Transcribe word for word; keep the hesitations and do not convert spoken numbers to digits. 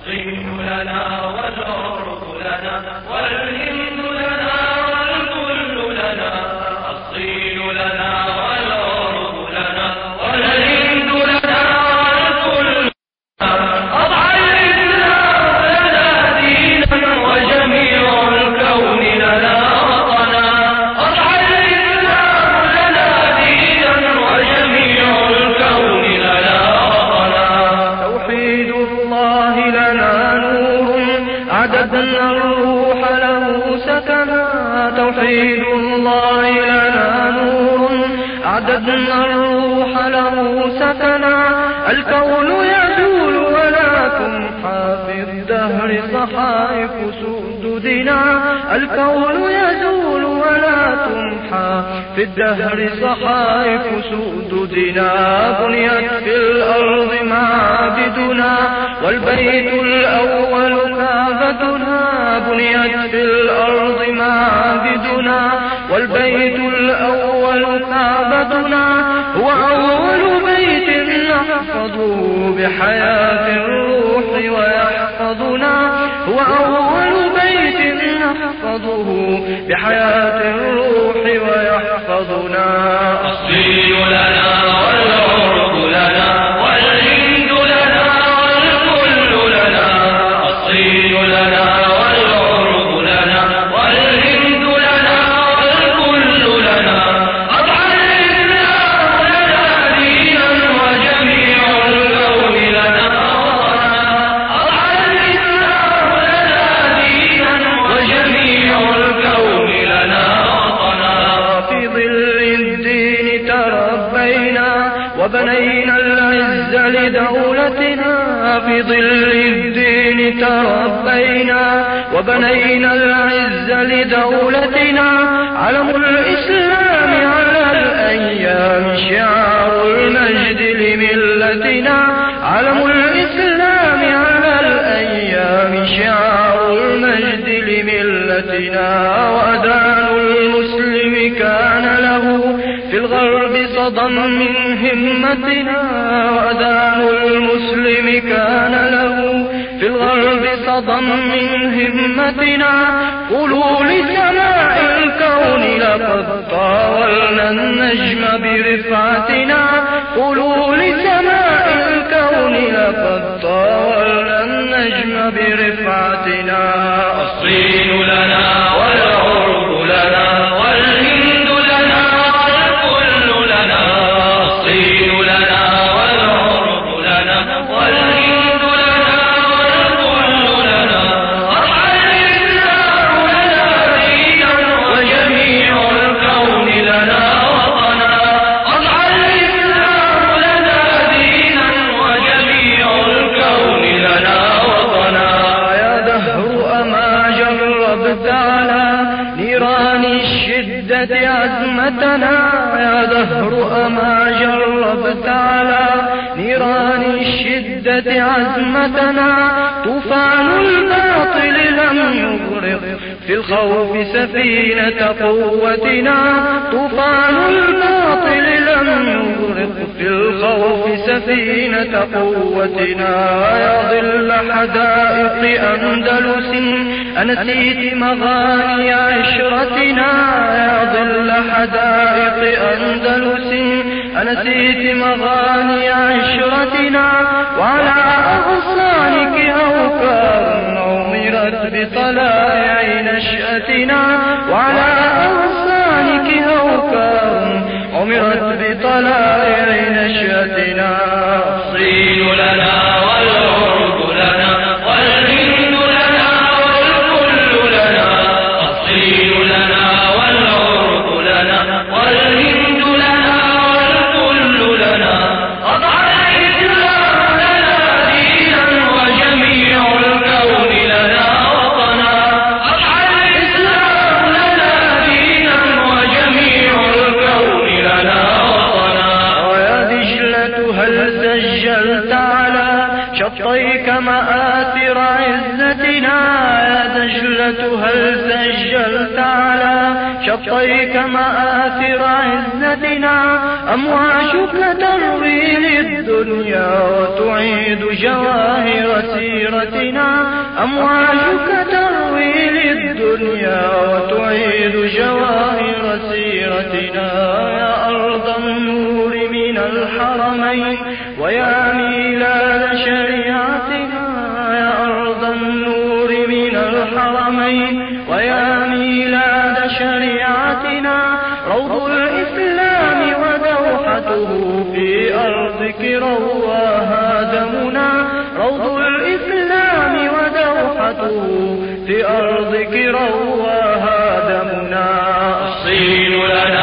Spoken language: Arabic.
الصين لنا والعرب لنا والهند لنا والكل لنا. الصين لنا والعرب لنا والهند لنا والكل لنا. أضحى الإسلام لنا دينا وجميع الكون لنا وطنا. أضحى الإسلام لنا دينا وجميع الكون لنا وطنا. توحيد الله لنا نور عددنا الروح له سكنا. توحيد الله لنا نور عددنا الروح له سكنا. الكون يجول ولا تمحى في الدهر صحائف سؤددنا. الكون يزول ولا تمحى في الدهر صحائف سؤددنا. بنيت في الأرض معابدنا والبيت الأول كعبتنا. بنيت في الأرض معابدنا والبيت الأول كعبتنا. هو أول بيت نحفظه بحياة الروح ويحفظنا. هو أول بيت نحفظه بحياة الروح ويحفظنا. الصين لنا والعرب لنا والهند لنا والكل لنا. الصين لنا والعرب لنا والهند لنا والكل لنا. أضحى الإسلام لنا دينا وجميع الكون لنا وطنا. أضحى الإسلام لنا دينا وجميع الكون لنا وطنا. في ظل الدين تربينا وبنينا العز لدولتنا. في ظل الدين تربينا وبنينا العز لدولتنا. علم الإسلام على الأيام شعار المجد لملتنا. علم الإسلام على الأيام شعار المجد لملتنا. وأذان المسلم كان له في الغرب صدى من همتنا. وأذان المسلم كان له في الغرب صدى من همتنا. قولوا لسماء الكون لقد طاولنا النجم برفعتنا. قولوا لسماء الكون لقد طاولنا النجم برفعتنا. الصين لنا والعرب لنا والهند لنا والكل لنا. الصين لنا والعرب لنا والهند لنا والكل لنا. أضحى الإسلام لنا دينا وجميع الكون لنا وطنا. أضحى الإسلام لنا دينا وجميع الكون لنا وطنا. يا دهر أما جربت على نيران الشدة عزمتنا. يا دهر أما جربت على نيران الشدة عزمتنا. طوفان الباطل لم يغرق في الخوف سفينة قوتنا. طوفان الباطل لم يغرق في الخوف سفينة قوتنا. يا ظل حدائق أندلس أنسيت مغاني عشرتنا. يا ظل حدائق أندلس أنسيت مغاني عشرتنا. وعلى أغصانك أوكار عمرت بطلائع نشأتنا. وعلى أغصانك أوكار عمرت بطلائع نشأتنا. الصين لنا والعرب لنا والهند لنا والكل لنا. الصين لنا والعرب لنا والهند لنا والكل لنا. أضحى الإسلام لنا دينا وجميع الكون لنا وطنا. أضحى الإسلام لنا دينا وجميع الكون لنا وطنا. ويا دجلة هل سجلت على شطيك مآثر عزتنا. يا دجلة هل سجلت على شطيك مآثر عزتنا. أمواجك تروي للدنيا وتعيد جواهر سيرتنا. أمواجك تروي للدنيا وتعيد جواهر سيرتنا. يا أرض النور من الحرمين ويا ميلاد شريعتنا. يا أرض النور من الحرمين ويا ميلاد شريعتنا. روض الإسلام ودوحته في أرضك رواها دمنا. روض الإسلام ودوحته في أرضك رواها دمنا. الصين لنا